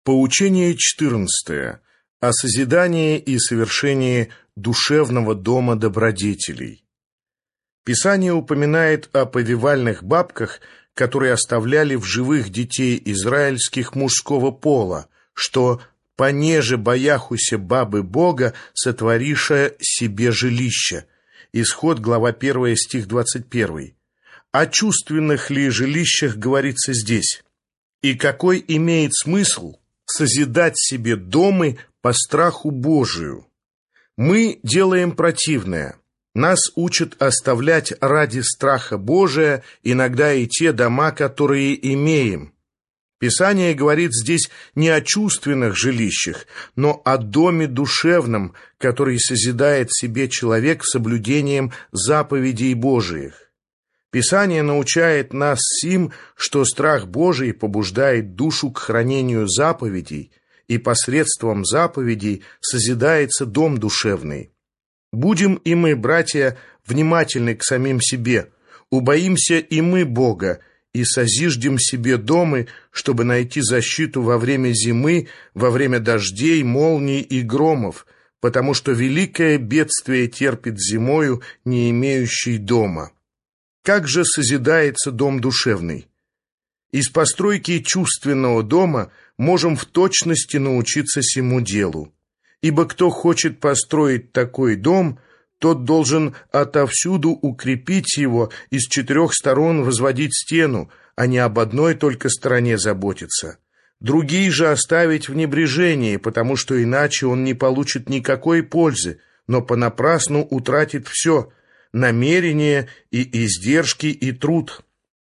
Поучение 14. О созидании и совершении душевного дома добродетелей. Писание упоминает о повивальных бабках, которые оставляли в живых детей израильских мужского пола, что «понеже бояхуся бабы Бога, сотвориша себе жилище». Исход, глава 1, стих 21. О чувственных ли жилищах говорится здесь? И какой имеет смысл созидать себе домы по страху Божию? Мы делаем противное. Нас учат оставлять ради страха Божия иногда и те дома, которые имеем. Писание говорит здесь не о чувственных жилищах, но о доме душевном, который созидает себе человек соблюдением заповедей Божиих. Писание научает нас сим, что страх Божий побуждает душу к хранению заповедей, и посредством заповедей созидается дом душевный. Будем и мы, братья, внимательны к самим себе, убоимся и мы Бога, и созиждем себе домы, чтобы найти защиту во время зимы, во время дождей, молний и громов, потому что великое бедствие терпит зимою, не имеющий дома. Как же созидается дом душевный? Из постройки чувственного дома можем в точности научиться сему делу. Ибо кто хочет построить такой дом, тот должен отовсюду укрепить его, и с 4 сторон возводить стену, а не об одной только стороне заботиться. Другие же оставить в небрежении, потому что иначе он не получит никакой пользы, но понапрасну утратит все – намерения и издержки и труд.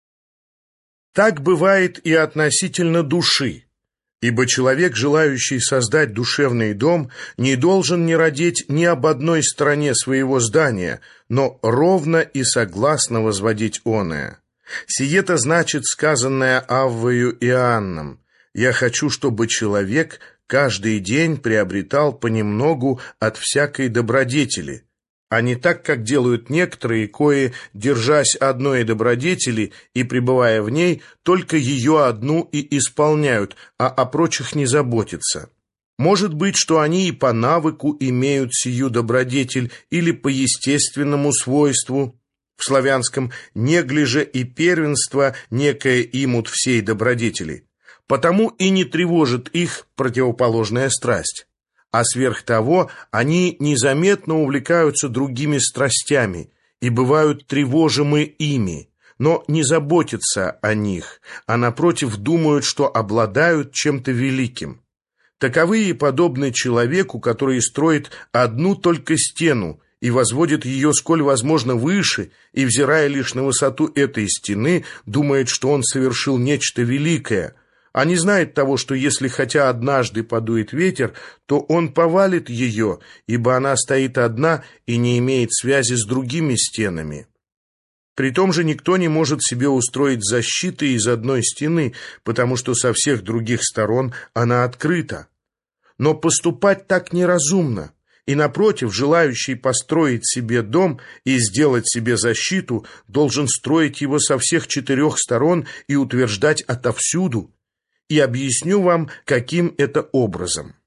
Так бывает и относительно души, ибо человек, желающий создать душевный дом, не должен не родить ни об одной стороне своего здания, но ровно и согласно возводить оное. Сие-то значит сказанное Аввою Иоанном: «Я хочу, чтобы человек каждый день приобретал понемногу от всякой добродетели», а не так, как делают некоторые, кои, держась одной добродетели и пребывая в ней, только ее одну и исполняют, а о прочих не заботятся. Может быть, что они и по навыку имеют сию добродетель или по естественному свойству, в славянском «неглиже и первенство некое имут всей добродетели», потому и не тревожит их противоположная страсть. А сверх того, они незаметно увлекаются другими страстями и бывают тревожимы ими, но не заботятся о них, а напротив думают, что обладают чем-то великим. Таковые подобны человеку, который строит одну только стену и возводит ее сколь возможно выше, и, взирая лишь на высоту этой стены, думает, что он совершил нечто великое, а не знает того, что если хотя однажды подует ветер, то он повалит ее, ибо она стоит одна и не имеет связи с другими стенами. При том же никто не может себе устроить защиты из одной стены, потому что со всех других сторон она открыта. Но поступать так неразумно, и, напротив, желающий построить себе дом и сделать себе защиту должен строить его со всех 4 сторон и утверждать отовсюду. И объясню вам, каким это образом.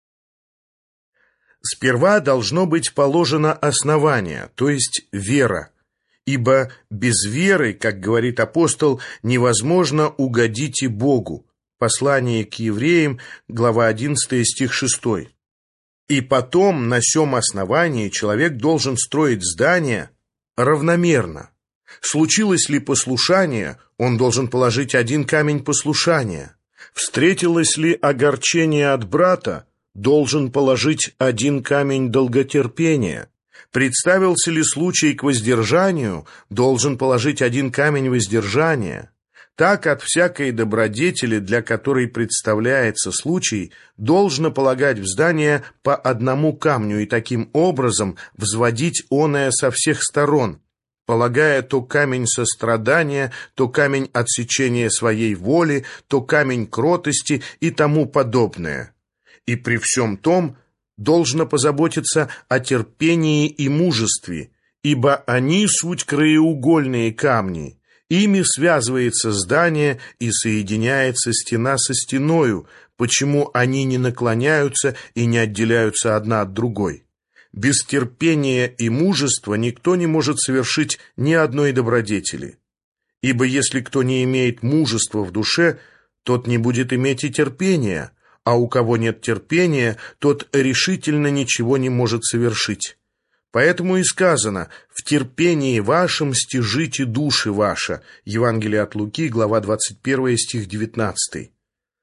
Сперва должно быть положено основание, то есть вера, ибо без веры, как говорит апостол, невозможно угодить и Богу. Послание к евреям, глава 11, стих 6. И потом на сем основании человек должен строить здание равномерно. Случилось ли послушание, он должен положить 1 камень послушания. Встретилось ли огорчение от брата, должен положить 1 камень долготерпения. Представился ли случай к воздержанию, должен положить 1 камень воздержания. Так от всякой добродетели, для которой представляется случай, должно полагать в здание по 1 камню и таким образом взводить оное со всех сторон, полагая то камень сострадания, то камень отсечения своей воли, то камень кротости и тому подобное. И при всем том должно позаботиться о терпении и мужестве, ибо они суть краеугольные камни, Ими связывается здание и соединяется стена со стеною, почему они не наклоняются и не отделяются одна от другой. Без терпения и мужества никто не может совершить ни одной добродетели. Ибо если кто не имеет мужества в душе, тот не будет иметь и терпения, а у кого нет терпения, тот решительно ничего не может совершить. Поэтому и сказано: «В терпении вашем стяжите души ваши». Евангелие от Луки, глава 21, стих 19.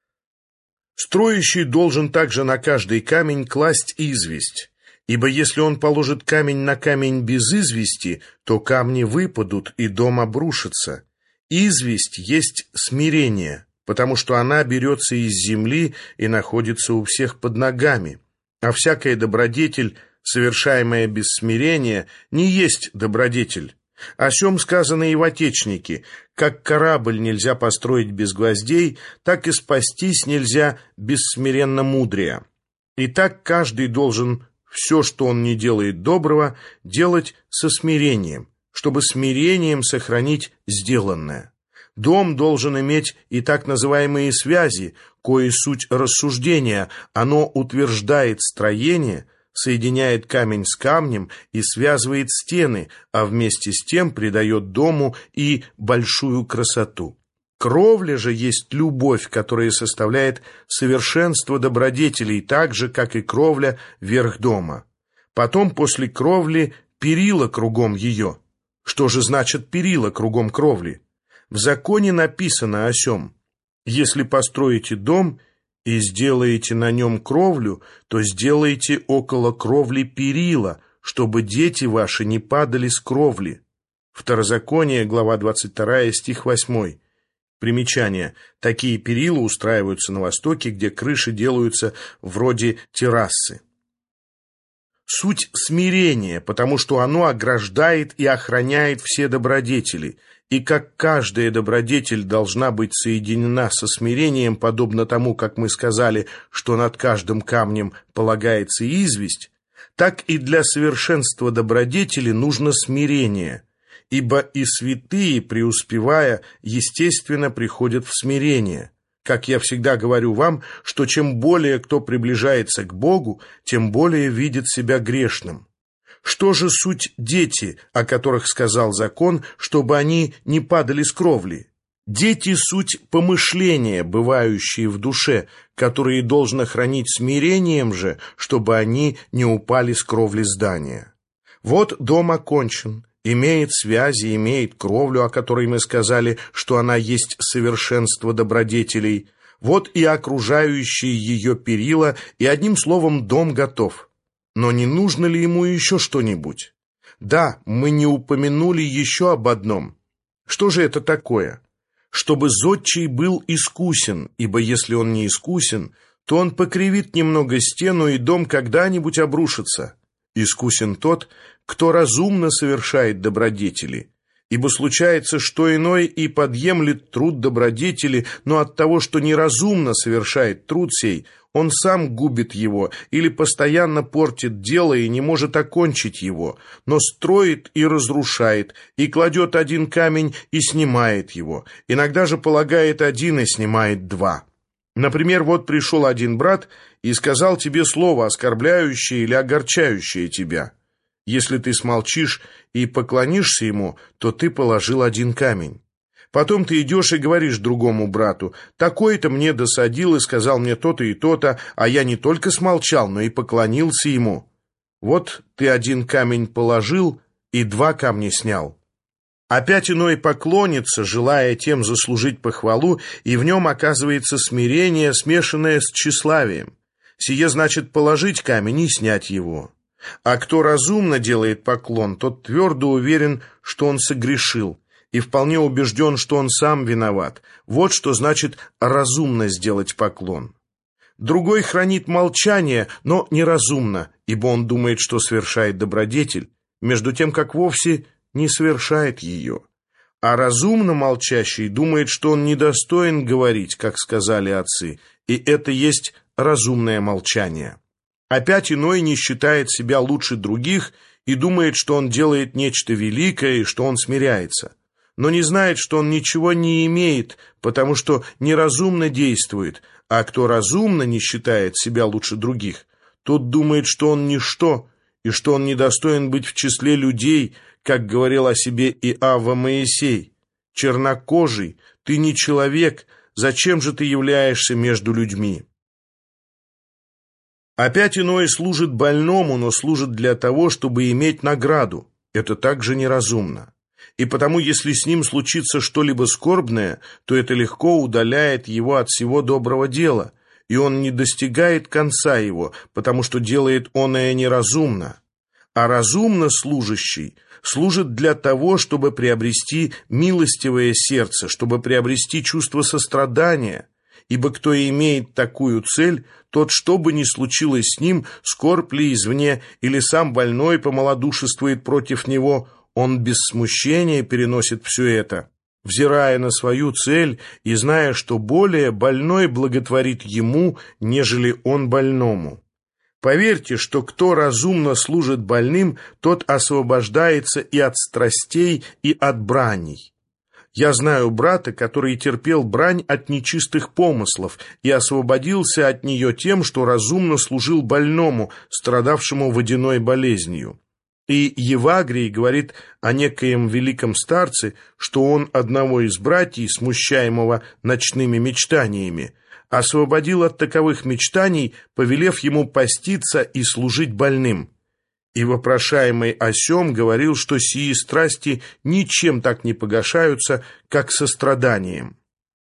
Строящий должен также на каждый камень класть известь, ибо если он положит камень на камень без извести, то камни выпадут, и дом обрушится. Известь есть смирение, потому что она берется из земли и находится у всех под ногами, а всякая добродетель, совершаемая без смирения, не есть добродетель. О сем сказано и в Отечнике: как корабль нельзя построить без гвоздей, так и спастись нельзя без смиренно-мудрия. Итак, каждый должен все, что он не делает доброго, делать со смирением, чтобы смирением сохранить сделанное. Дом должен иметь и так называемые связи, кои суть рассуждения. Оно утверждает строение, соединяет камень с камнем и связывает стены, а вместе с тем придает дому и большую красоту. Кровля же есть любовь, которая составляет совершенство добродетелей, так же, как и кровля верх дома. Потом после кровли перила кругом ее. Что же значит перила кругом кровли? В законе написано о сем: если построите дом и сделаете на нем кровлю, то сделаете около кровли перила, чтобы дети ваши не падали с кровли. Второзаконие, глава 22, стих 8. Примечание. Такие перила устраиваются на Востоке, где крыши делаются вроде террасы. Суть смирения, потому что оно ограждает и охраняет все добродетели, и как каждая добродетель должна быть соединена со смирением, подобно тому, как мы сказали, что над каждым камнем полагается известь, так и для совершенства добродетели нужно смирение, ибо и святые, преуспевая, естественно приходят в смирение. Как я всегда говорю вам, что чем более кто приближается к Богу, тем более видит себя грешным. Что же суть дети, о которых сказал закон, чтобы они не падали с кровли? Дети — суть помышления, бывающие в душе, которые должно хранить смирением же, чтобы они не упали с кровли здания. Вот дом окончен, имеет связи, имеет кровлю, о которой мы сказали, что она есть совершенство добродетелей. Вот и окружающие ее перила, и одним словом дом готов. Но не нужно ли ему еще что-нибудь? Да, мы не упомянули еще об одном. Что же это такое? Чтобы зодчий был искусен, ибо если он не искусен, то он покривит немного стену, и дом когда-нибудь обрушится. Искусен тот, кто разумно совершает добродетели. Ибо случается, что иной и подъемлет труд добродетели, но от того, что неразумно совершает труд сей, он сам губит его или постоянно портит дело и не может окончить его, но строит и разрушает, и кладет один камень и снимает его, иногда же полагает один и снимает два. Например, вот пришел один брат и сказал тебе слово, оскорбляющее или огорчающее тебя. Если ты смолчишь и поклонишься ему, то ты положил один камень. Потом ты идешь и говоришь другому брату: такой-то мне досадил и сказал мне то-то и то-то, а я не только смолчал, но и поклонился ему. Вот ты один камень положил и два камня снял. Опять иной поклонится, желая тем заслужить похвалу, и в нем оказывается смирение, смешанное с тщеславием. Сие значит положить камень и снять его. А кто разумно делает поклон, тот твердо уверен, что он согрешил, и вполне убежден, что он сам виноват. Вот что значит разумно сделать поклон. Другой хранит молчание, но неразумно, ибо он думает, что совершает добродетель, между тем, как вовсе не совершает ее. А разумно молчащий думает, что он недостоин говорить, как сказали отцы, и это есть разумное молчание. Опять иной не считает себя лучше других и думает, что он делает нечто великое и что он смиряется. но не знает, что он ничего не имеет, потому что неразумно действует, а кто разумно не считает себя лучше других, тот думает, что он ничто, и что он недостоин быть в числе людей, как говорил о себе и Авва Моисей. Чернокожий, ты не человек, зачем же ты являешься между людьми? Опять иной служит больному, но служит для того, чтобы иметь награду. Это также неразумно. И потому, если с ним случится что-либо скорбное, то это легко удаляет его от всего доброго дела, и он не достигает конца его, потому что делает оное неразумно. А разумно служащий служит для того, чтобы приобрести милостивое сердце, чтобы приобрести чувство сострадания, ибо кто имеет такую цель, тот, что бы ни случилось с ним, скорбь ли извне, или сам больной помалодушествует против него, он без смущения переносит все это, взирая на свою цель и зная, что более больной благотворит ему, нежели он больному. Поверьте, что кто разумно служит больным, тот освобождается и от страстей, и от браней. Я знаю брата, который терпел брань от нечистых помыслов и освободился от нее тем, что разумно служил больному, страдавшему водяной болезнью. И Евагрий говорит о некоем великом старце, что он одного из братьев, смущаемого ночными мечтаниями, освободил от таковых мечтаний, повелев ему поститься и служить больным. И вопрошаемый о сем говорил, что сии страсти ничем так не погашаются, как состраданием.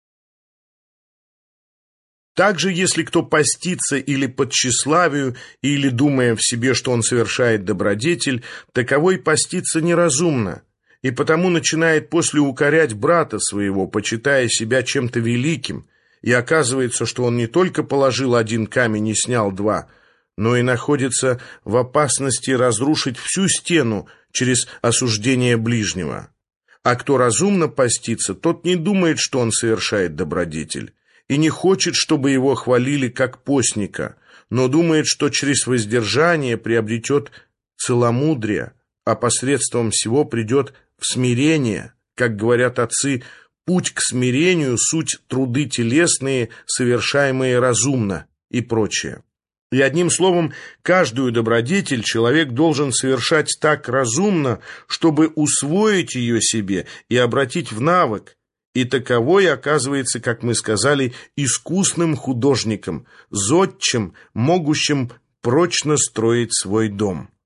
Также, если кто постится или по тщеславию, или думая в себе, что он совершает добродетель, таковой постится неразумно, и потому начинает после укорять брата своего, почитая себя чем-то великим, и оказывается, что он не только положил один камень и снял два, но и находится в опасности разрушить всю стену через осуждение ближнего. А кто разумно постится, тот не думает, что он совершает добродетель, и не хочет, чтобы его хвалили как постника, но думает, что через воздержание приобретет целомудрие, а посредством всего придет в смирение, как говорят отцы. Путь к смирению — суть труды телесные, совершаемые разумно и прочее. И одним словом, каждую добродетель человек должен совершать так разумно, чтобы усвоить ее себе и обратить в навык, и таковой оказывается, как мы сказали, искусным художником, зодчим, могущим прочно строить свой дом.